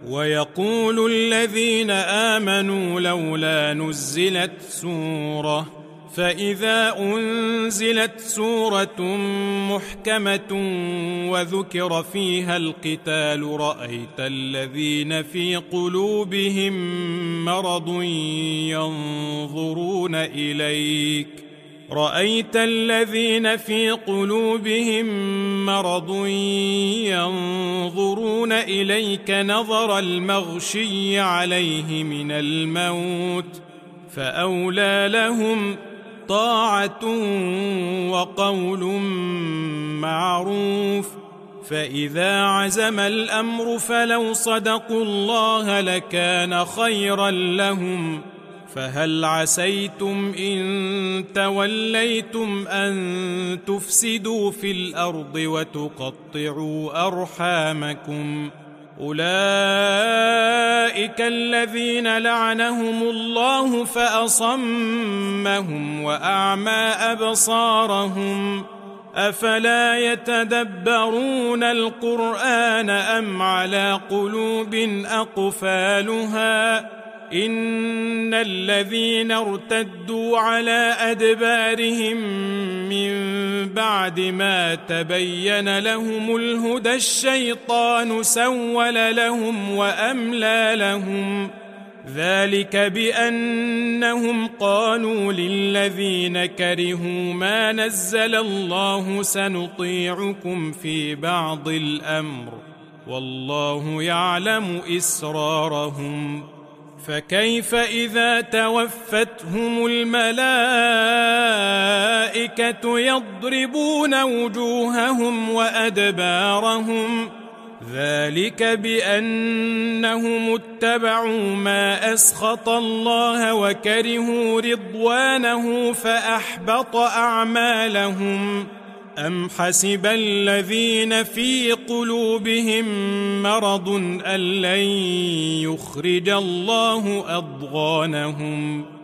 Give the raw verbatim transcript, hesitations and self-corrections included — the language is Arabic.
ويقول الذين آمنوا لولا نزلت سورة، فإذا أنزلت سورة محكمة وذكر فيها القتال رأيت الذين في قلوبهم مرض ينظرون إليك رأيت الذين في قلوبهم مرض ينظرون إليك نظر المغشي عليه من الموت، فأولى لهم طاعة وقول معروف. فإذا عزم الأمر فلو صدقوا الله لكان خيرا لهم. فهل عسيتم إن توليتم أن تفسدوا في الأرض وتقطعوا أرحامكم؟ أولئك الذين لعنهم الله فأصمهم وأعمى أبصارهم، أفلا يتدبرون القرآن أم على قلوب أقفالها؟ إن الذين ارتدوا على أدبارهم من بعد ما تبين لهم الهدى الشيطان سول لهم وأملى لهم، ذلك بأنهم قالوا للذين كرهوا ما نزل الله سنطيعكم في بعض الأمر والله يعلم إسرارهم. فكيف إذا توفتهم الملائكة يضربون وجوههم وأدبارهم؟ ذلك بأنهم اتبعوا ما أسخط الله وكرهوا رضوانه فأحبط أعمالهم. أم حسب الذين في قلوبهم مرض أن لن يخرج الله أضغانهم؟